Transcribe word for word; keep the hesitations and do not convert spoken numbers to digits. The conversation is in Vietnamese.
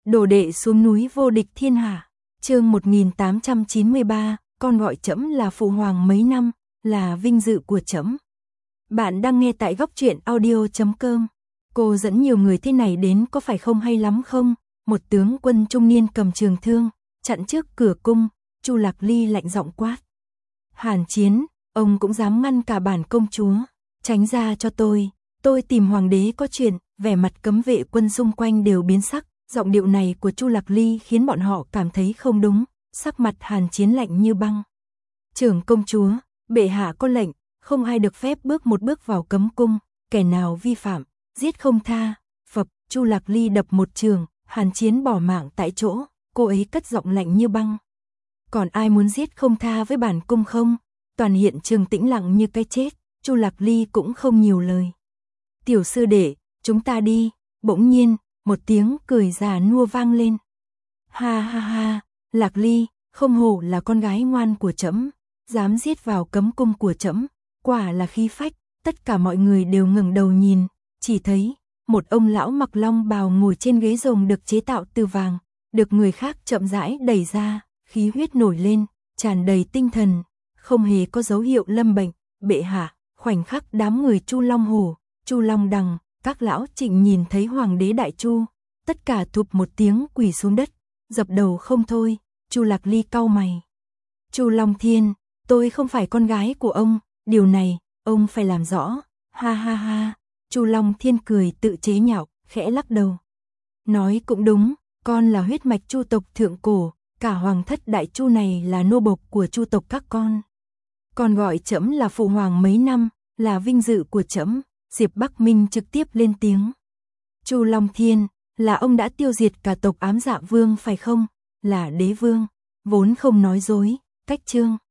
Đồ đệ xuống núi vô địch thiên hạ. Chương một nghìn tám trăm chín mươi ba, con gọi trẫm là phụ hoàng mấy năm, là vinh dự của trẫm. Bạn đang nghe tại góc truyện audio chấm com. Cô dẫn nhiều người thế này đến có phải không hay lắm không? Một tướng quân trung niên cầm trường thương, chặn trước cửa cung, Chu Lạc Ly lạnh giọng quát. Hàn Chiến, ông cũng dám ngăn cả bản công chúa, tránh ra cho tôi, tôi tìm hoàng đế có chuyện. Vẻ mặt cấm vệ quân xung quanh đều biến sắc, giọng điệu này của Chu Lạc Ly khiến bọn họ cảm thấy không đúng, sắc mặt Hàn Chiến lạnh như băng. Trưởng công chúa, bệ hạ có lệnh, không ai được phép bước một bước vào cấm cung, kẻ nào vi phạm, giết không tha. Phập, Chu Lạc Ly đập một trường, Hàn Chiến bỏ mạng tại chỗ, cô ấy cất giọng lạnh như băng. Còn ai muốn giết không tha với bản cung không? Toàn hiện trường tĩnh lặng như cái chết, Chu Lạc Ly cũng không nhiều lời. Tiểu sư đệ, chúng ta đi. Bỗng nhiên, một tiếng cười già nua vang lên. Ha ha ha, Lạc Ly, không hổ là con gái ngoan của trẫm, dám giết vào cấm cung của trẫm, quả là khí phách. Tất cả mọi người đều ngẩng đầu nhìn, chỉ thấy một ông lão mặc long bào ngồi trên ghế rồng được chế tạo từ vàng, được người khác chậm rãi đẩy ra, khí huyết nổi lên, tràn đầy tinh thần, không hề có dấu hiệu lâm bệnh. Bệ hạ. Khoảnh khắc đám người Chu Long Hổ, Chu Long Đằng, các lão Trịnh nhìn thấy hoàng đế Đại Chu, tất cả thụp một tiếng quỳ xuống đất, dập đầu không thôi. Chu Lạc Ly cau mày. Chu Long Thiên, tôi không phải con gái của ông, điều này ông phải làm rõ. Ha ha ha. Chu Long Thiên cười tự chế nhạo, khẽ lắc đầu. Nói cũng đúng, con là huyết mạch Chu tộc thượng cổ, cả hoàng thất Đại Chu này là nô bộc của Chu tộc các con. Con gọi trẫm là phụ hoàng mấy năm, là vinh dự của trẫm. Diệp Bắc Minh trực tiếp lên tiếng. Chu Long Thiên, là ông đã tiêu diệt cả tộc Ám Dạ Vương phải không? Là đế vương, vốn không nói dối, cách chương.